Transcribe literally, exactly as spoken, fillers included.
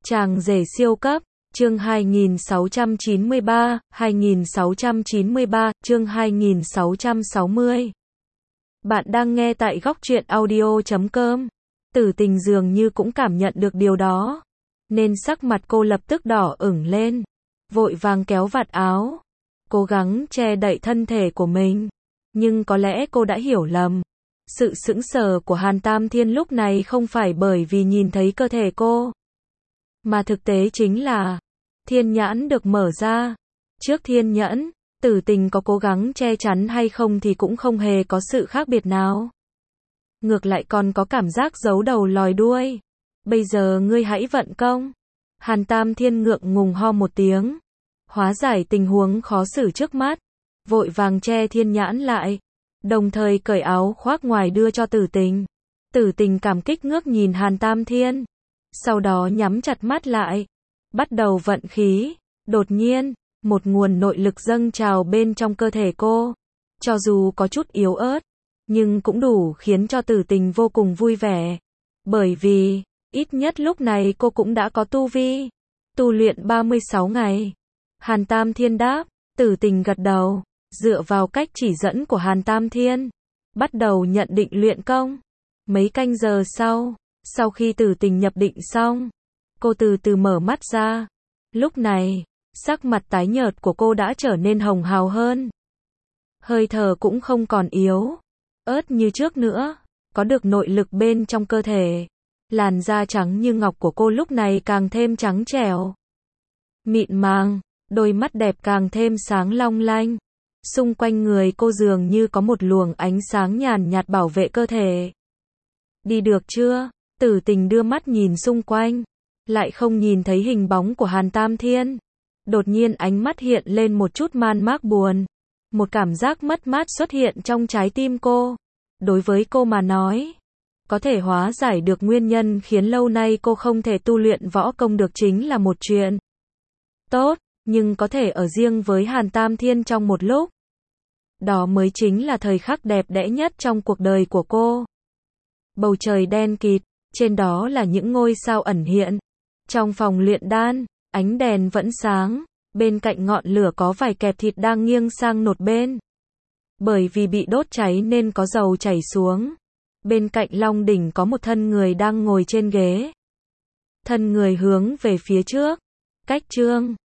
Chàng rể siêu cấp, chương hai nghìn sáu trăm chín mươi ba, hai nghìn sáu trăm chín mươi ba, chương hai nghìn sáu trăm sáu mươi. Bạn đang nghe tại góc truyện audio chấm com. Tử Tình dường như cũng cảm nhận được điều đó, nên sắc mặt cô lập tức đỏ ửng lên, vội vàng kéo vạt áo, cố gắng che đậy thân thể của mình. Nhưng có lẽ cô đã hiểu lầm. Sự sững sờ của Hàn Tam Thiên lúc này không phải bởi vì nhìn thấy cơ thể cô, mà thực tế chính là thiên nhãn được mở ra. Trước thiên nhẫn, Tử Tình có cố gắng che chắn hay không thì cũng không hề có sự khác biệt nào. Ngược lại còn có cảm giác giấu đầu lòi đuôi. Bây giờ ngươi hãy vận công. Hàn Tam Thiên ngượng ngùng ho một tiếng, hóa giải tình huống khó xử trước mắt, vội vàng che thiên nhãn lại, đồng thời cởi áo khoác ngoài đưa cho Tử Tình. Tử Tình cảm kích ngước nhìn Hàn Tam Thiên, sau đó nhắm chặt mắt lại, bắt đầu vận khí. Đột nhiên, một nguồn nội lực dâng trào bên trong cơ thể cô, cho dù có chút yếu ớt, nhưng cũng đủ khiến cho Tử Tình vô cùng vui vẻ. Bởi vì, ít nhất lúc này cô cũng đã có tu vi, tu luyện ba mươi sáu ngày. Hàn Tam Thiên đáp. Tử Tình gật đầu, dựa vào cách chỉ dẫn của Hàn Tam Thiên, bắt đầu nhận định luyện công. Mấy canh giờ sau, sau khi Tử Tình nhập định xong, cô từ từ mở mắt ra. Lúc này, sắc mặt tái nhợt của cô đã trở nên hồng hào hơn. Hơi thở cũng không còn yếu ớt như trước nữa, có được nội lực bên trong cơ thể. Làn da trắng như ngọc của cô lúc này càng thêm trắng trẻo, mịn màng, đôi mắt đẹp càng thêm sáng long lanh. Xung quanh người cô dường như có một luồng ánh sáng nhàn nhạt bảo vệ cơ thể. Đi được chưa? Tử Tình đưa mắt nhìn xung quanh, lại không nhìn thấy hình bóng của Hàn Tam Thiên. Đột nhiên ánh mắt hiện lên một chút man mác buồn. Một cảm giác mất mát xuất hiện trong trái tim cô. Đối với cô mà nói, có thể hóa giải được nguyên nhân khiến lâu nay cô không thể tu luyện võ công được chính là một chuyện tốt, nhưng có thể ở riêng với Hàn Tam Thiên trong một lúc, đó mới chính là thời khắc đẹp đẽ nhất trong cuộc đời của cô. Bầu trời đen kịt, trên đó là những ngôi sao ẩn hiện. Trong phòng luyện đan, ánh đèn vẫn sáng, bên cạnh ngọn lửa có vài kẹp thịt đang nghiêng sang một bên. Bởi vì bị đốt cháy nên có dầu chảy xuống. Bên cạnh Long đỉnh có một thân người đang ngồi trên ghế. Thân người hướng về phía trước, cách chương